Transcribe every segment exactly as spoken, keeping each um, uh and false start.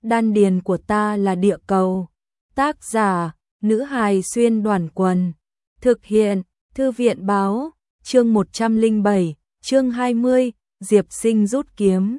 Đan điền của ta là địa cầu. Tác giả, nữ hài xuyên đoàn quần. Thực hiện, thư viện báo, chương một trăm lẻ bảy, chương hai mươi, Diệp Sinh rút kiếm.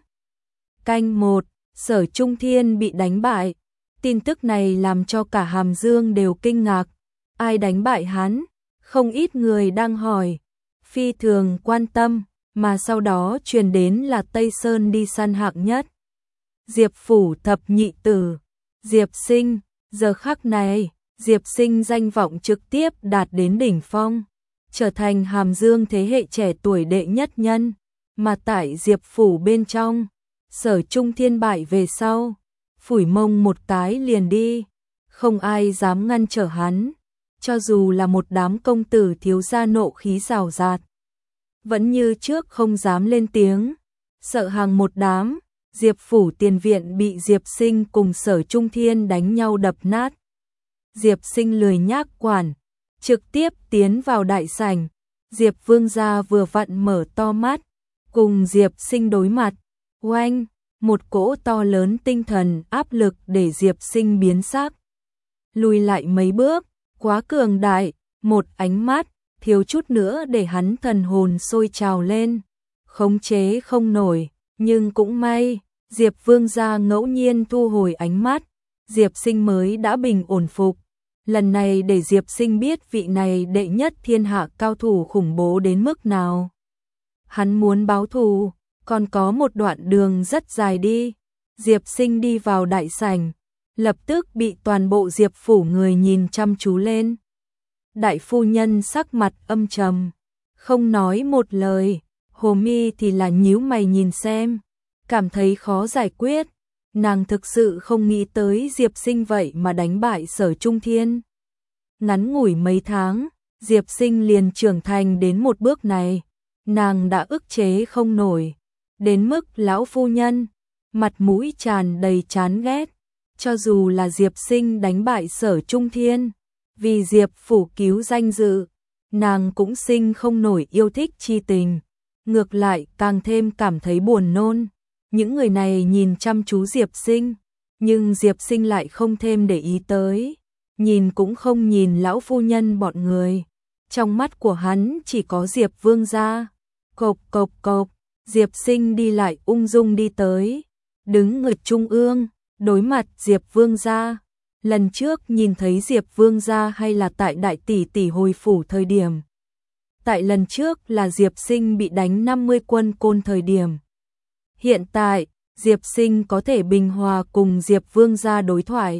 Canh một, Sở Trung Thiên bị đánh bại. Tin tức này làm cho cả Hàm Dương đều kinh ngạc. Ai đánh bại hắn? Không ít người đang hỏi. Phi thường quan tâm, mà sau đó truyền đến là Tây Sơn đi săn hạng nhất. Diệp phủ thập nhị tử, Diệp Sinh, giờ khắc này, Diệp Sinh danh vọng trực tiếp đạt đến đỉnh phong, trở thành Hàm Dương thế hệ trẻ tuổi đệ nhất nhân, mà tại Diệp phủ bên trong, Sở Trung Thiên bại về sau, phủi mông một cái liền đi, không ai dám ngăn trở hắn, cho dù là một đám công tử thiếu gia nộ khí rào rạt, vẫn như trước không dám lên tiếng, sợ hàng một đám. Diệp phủ tiền viện bị Diệp Sinh cùng Sở Trung Thiên đánh nhau đập nát. Diệp Sinh lười nhác quản, trực tiếp tiến vào đại sảnh. Diệp Vương gia vừa vặn mở to mắt, cùng Diệp Sinh đối mặt. Oanh, một cỗ to lớn tinh thần áp lực để Diệp Sinh biến sắc. Lùi lại mấy bước, quá cường đại, một ánh mắt, thiếu chút nữa để hắn thần hồn sôi trào lên. Khống chế không nổi, nhưng cũng may. Diệp Vương gia ngẫu nhiên thu hồi ánh mắt, Diệp Sinh mới đã bình ổn phục. Lần này để Diệp Sinh biết vị này đệ nhất thiên hạ cao thủ khủng bố đến mức nào. Hắn muốn báo thù, còn có một đoạn đường rất dài đi. Diệp Sinh đi vào đại sảnh, lập tức bị toàn bộ Diệp phủ người nhìn chăm chú lên. Đại phu nhân sắc mặt âm trầm, không nói một lời, Hồ Mi thì là nhíu mày nhìn xem. Cảm thấy khó giải quyết, nàng thực sự không nghĩ tới Diệp Sinh vậy mà đánh bại Sở Trung Thiên. Ngắn ngủi mấy tháng, Diệp Sinh liền trưởng thành đến một bước này, nàng đã ức chế không nổi, đến mức lão phu nhân, mặt mũi tràn đầy chán ghét, cho dù là Diệp Sinh đánh bại Sở Trung Thiên, vì Diệp phủ cứu danh dự, nàng cũng sinh không nổi yêu thích chi tình, ngược lại càng thêm cảm thấy buồn nôn. Những người này nhìn chăm chú Diệp Sinh, nhưng Diệp Sinh lại không thêm để ý tới, nhìn cũng không nhìn lão phu nhân bọn người. Trong mắt của hắn chỉ có Diệp Vương gia. Cộp cộp cộp, Diệp Sinh đi lại ung dung đi tới, đứng ngực trung ương, đối mặt Diệp Vương gia. Lần trước nhìn thấy Diệp Vương gia hay là tại đại tỷ tỷ hồi phủ thời điểm. Tại lần trước là Diệp Sinh bị đánh năm mươi quân côn thời điểm. Hiện tại, Diệp Sinh có thể bình hòa cùng Diệp Vương gia đối thoại.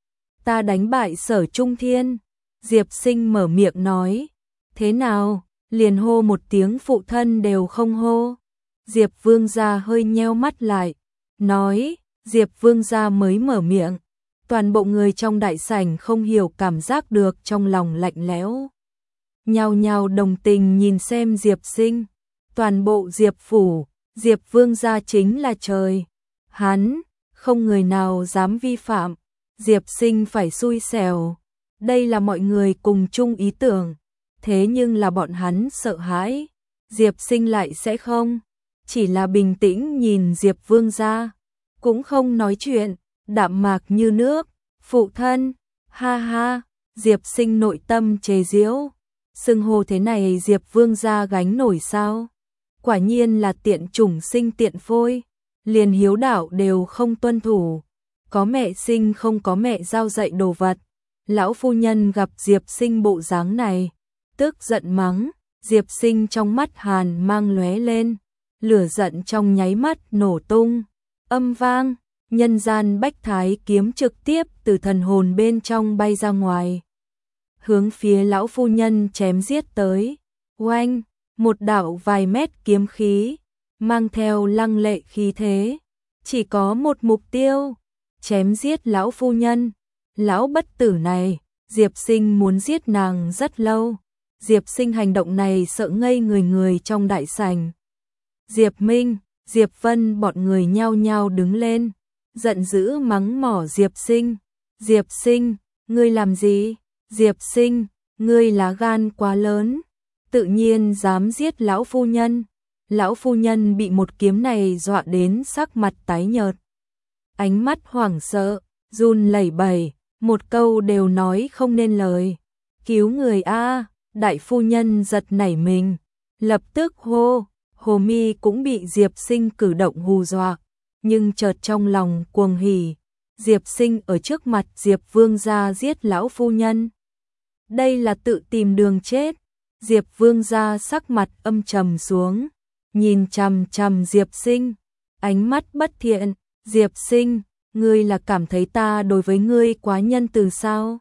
Ta đánh bại Sở Trung Thiên. Diệp Sinh mở miệng nói. Thế nào? Liền hô một tiếng phụ thân đều không hô. Diệp Vương gia hơi nheo mắt lại. Nói, Diệp Vương gia mới mở miệng. Toàn bộ người trong đại sảnh không hiểu cảm giác được trong lòng lạnh lẽo. Nhao nhao đồng tình nhìn xem Diệp Sinh. Toàn bộ Diệp phủ. Diệp Vương gia chính là trời. Hắn, không người nào dám vi phạm. Diệp Sinh phải xui xẻo. Đây là mọi người cùng chung ý tưởng. Thế nhưng là bọn hắn sợ hãi. Diệp Sinh lại sẽ không. Chỉ là bình tĩnh nhìn Diệp Vương gia. Cũng không nói chuyện. Đạm mạc như nước. Phụ thân. Ha ha. Diệp Sinh nội tâm chế giễu. Xưng hô thế này Diệp Vương gia gánh nổi sao? Quả nhiên là tiện chủng sinh tiện phôi, liền hiếu đạo đều không tuân thủ, có mẹ sinh không có mẹ giao dạy đồ vật. Lão phu nhân gặp Diệp Sinh bộ dáng này, tức giận mắng, Diệp Sinh trong mắt hàn mang lóe lên, lửa giận trong nháy mắt nổ tung, âm vang, nhân gian bách thái kiếm trực tiếp từ thần hồn bên trong bay ra ngoài, hướng phía lão phu nhân chém giết tới. Oanh! Một đạo vài mét kiếm khí, mang theo lăng lệ khí thế, chỉ có một mục tiêu, chém giết lão phu nhân. Lão bất tử này, Diệp Sinh muốn giết nàng rất lâu. Diệp Sinh hành động này sợ ngây người người trong đại sảnh. Diệp Minh, Diệp Vân bọn người nhao nhao đứng lên, giận dữ mắng mỏ Diệp Sinh. Diệp Sinh, ngươi làm gì? Diệp Sinh, ngươi lá gan quá lớn. Tự nhiên dám giết lão phu nhân. Lão phu nhân bị một kiếm này dọa đến sắc mặt tái nhợt. ánh mắt hoảng sợ, run lẩy bẩy, một câu đều nói không nên lời. Cứu người a! Đại phu nhân giật nảy mình, lập tức hô. Hồ Mi cũng bị Diệp Sinh cử động hù dọa, nhưng chợt trong lòng cuồng hỉ. Diệp Sinh ở trước mặt Diệp Vương gia giết lão phu nhân. Đây là tự tìm đường chết. Diệp Vương gia sắc mặt âm trầm xuống, nhìn chằm chằm Diệp Sinh, ánh mắt bất thiện. Diệp Sinh, ngươi là cảm thấy ta đối với ngươi quá nhân từ sao?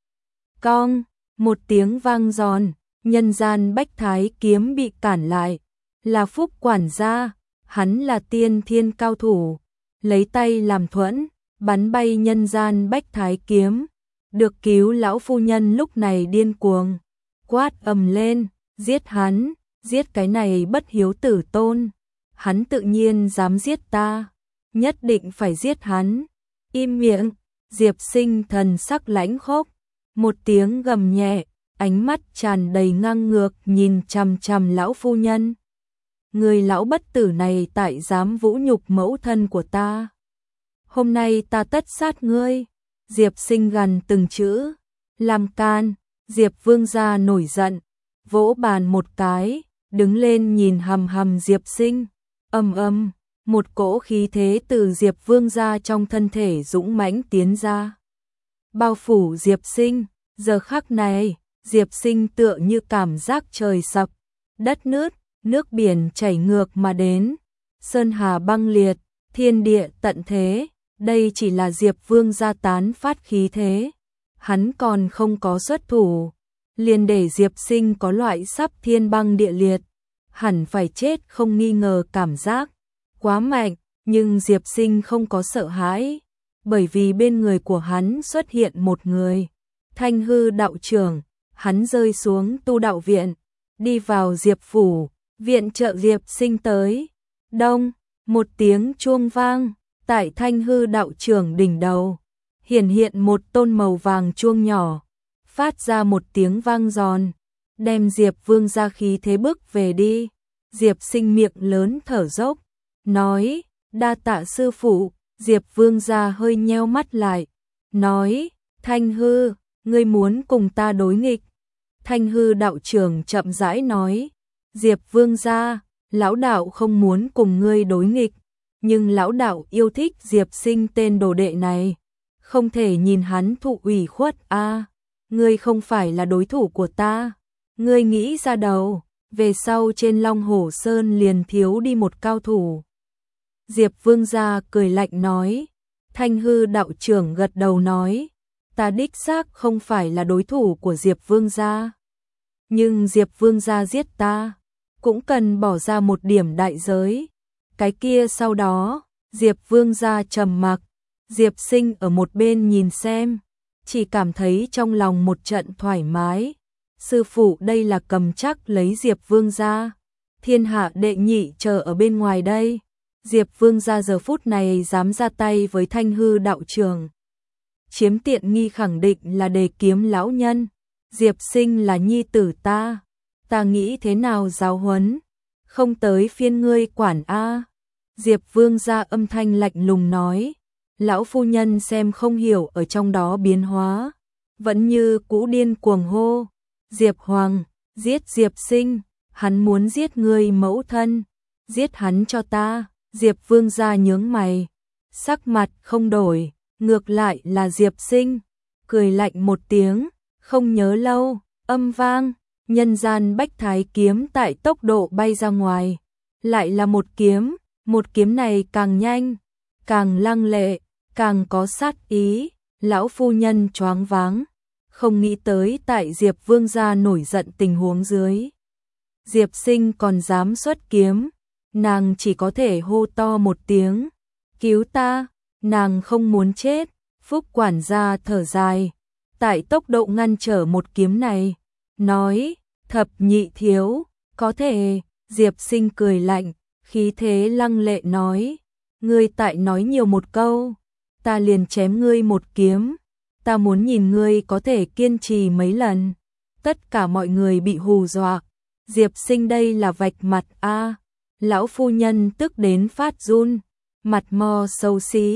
Cong, một tiếng vang giòn, nhân gian bách thái kiếm bị cản lại. Là Phúc quản gia, hắn là tiên thiên cao thủ, lấy tay làm thuẫn, bắn bay nhân gian bách thái kiếm. Được cứu lão phu nhân lúc này điên cuồng, quát ầm lên, giết hắn, giết cái này bất hiếu tử tôn. Hắn tự nhiên dám giết ta, nhất định phải giết hắn. Im miệng. Diệp Sinh thần sắc lãnh khốc, một tiếng gầm nhẹ, ánh mắt tràn đầy ngang ngược nhìn chằm chằm lão phu nhân. Người lão bất tử này tại dám vũ nhục mẫu thân của ta. Hôm nay ta tất sát ngươi. Diệp Sinh gằn từng chữ. Làm can. Diệp Vương gia nổi giận, vỗ bàn một cái, đứng lên nhìn hằm hằm Diệp Sinh. Ầm ầm, một cỗ khí thế từ Diệp Vương gia trong thân thể dũng mãnh tiến ra, bao phủ Diệp Sinh. Giờ khắc này, Diệp Sinh tựa như cảm giác trời sập, đất nứt, nước biển chảy ngược mà đến, sơn hà băng liệt, thiên địa tận thế. Đây chỉ là Diệp Vương gia tán phát khí thế, hắn còn không có xuất thủ, liền để Diệp Sinh có loại sắp thiên băng địa liệt, hẳn phải chết không nghi ngờ cảm giác. Quá mạnh, nhưng Diệp Sinh không có sợ hãi, bởi vì bên người của hắn xuất hiện một người, Thanh Hư đạo trưởng. Hắn rơi xuống tu đạo viện, đi vào Diệp phủ, viện trợ Diệp Sinh tới. Đông, một tiếng chuông vang, tại Thanh Hư đạo trưởng đỉnh đầu, hiển hiện một tôn màu vàng chuông nhỏ, phát ra một tiếng vang giòn, đem Diệp Vương gia khí thế bước về đi. Diệp Sinh miệng lớn thở dốc, nói, đa tạ sư phụ. Diệp Vương gia hơi nheo mắt lại, nói, Thanh Hư, ngươi muốn cùng ta đối nghịch. Thanh Hư đạo trưởng chậm rãi nói, Diệp Vương gia, lão đạo không muốn cùng ngươi đối nghịch, nhưng lão đạo yêu thích Diệp Sinh tên đồ đệ này, không thể nhìn hắn thụ ủy khuất a. À, ngươi không phải là đối thủ của ta, ngươi nghĩ ra đầu, về sau trên Long Hổ Sơn liền thiếu đi một cao thủ. Diệp Vương gia cười lạnh nói. Thanh Hư đạo trưởng gật đầu nói, ta đích xác không phải là đối thủ của Diệp Vương gia, nhưng Diệp Vương gia giết ta cũng cần bỏ ra một điểm đại giới. Cái kia sau đó, Diệp Vương gia trầm mặc, Diệp Sinh ở một bên nhìn xem, chỉ cảm thấy trong lòng một trận thoải mái. Sư phụ đây là cầm chắc lấy Diệp Vương gia, thiên hạ đệ nhị chờ ở bên ngoài đây. Diệp Vương gia giờ phút này dám ra tay với Thanh Hư đạo trưởng, chiếm tiện nghi khẳng định là Đề Kiếm lão nhân. Diệp Sinh là nhi tử ta, ta nghĩ thế nào giáo huấn, không tới phiên ngươi quản a. Diệp Vương gia âm thanh lạnh lùng nói, lão phu nhân xem không hiểu ở trong đó biến hóa, vẫn như cũ điên cuồng hô, Diệp Hoàng, giết Diệp Sinh, hắn muốn giết ngươi mẫu thân, giết hắn cho ta. Diệp Vương gia nhướng mày, sắc mặt không đổi, ngược lại là Diệp Sinh, cười lạnh một tiếng, không nhớ lâu, âm vang, nhân gian bách thái kiếm tại tốc độ bay ra ngoài, lại là một kiếm, một kiếm này càng nhanh, càng lăng lệ, càng có sát ý. Lão phu nhân choáng váng, không nghĩ tới tại Diệp Vương gia nổi giận tình huống dưới, Diệp Sinh còn dám xuất kiếm. Nàng chỉ có thể hô to một tiếng, cứu ta, nàng không muốn chết. Phúc quản gia thở dài, tại tốc độ ngăn trở một kiếm này, nói, thập nhị thiếu, có thể. Diệp Sinh cười lạnh, khí thế lăng lệ nói, ngươi tại nói nhiều một câu, ta liền chém ngươi một kiếm, ta muốn nhìn ngươi có thể kiên trì mấy lần. Tất cả mọi người bị hù dọa, Diệp Sinh đây là vạch mặt a. Lão phu nhân tức đến phát run, mặt mo xấu xí,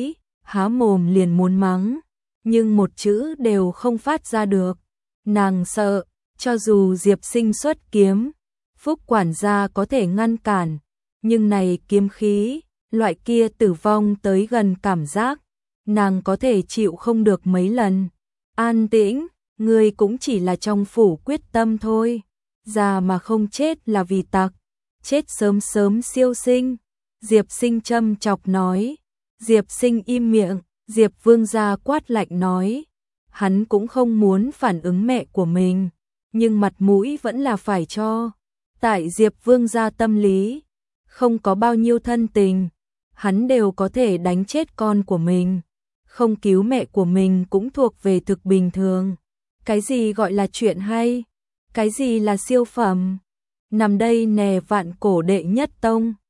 há mồm liền muốn mắng, nhưng một chữ đều không phát ra được. Nàng sợ, cho dù Diệp Sinh xuất kiếm, Phúc quản gia có thể ngăn cản, nhưng này kiếm khí, loại kia tử vong tới gần cảm giác, nàng có thể chịu không được mấy lần. An tĩnh, ngươi cũng chỉ là trong phủ quyết tâm thôi, già mà không chết là vì tặc, chết sớm sớm siêu sinh. Diệp Sinh châm chọc nói. Diệp Sinh im miệng, Diệp Vương gia quát lạnh nói. Hắn cũng không muốn phản ứng mẹ của mình, nhưng mặt mũi vẫn là phải cho. Tại Diệp Vương gia tâm lý, không có bao nhiêu thân tình, hắn đều có thể đánh chết con của mình. Không cứu mẹ của mình cũng thuộc về thực bình thường. Cái gì gọi là chuyện hay? Cái gì là siêu phẩm? Nằm đây nè vạn cổ đệ nhất tông.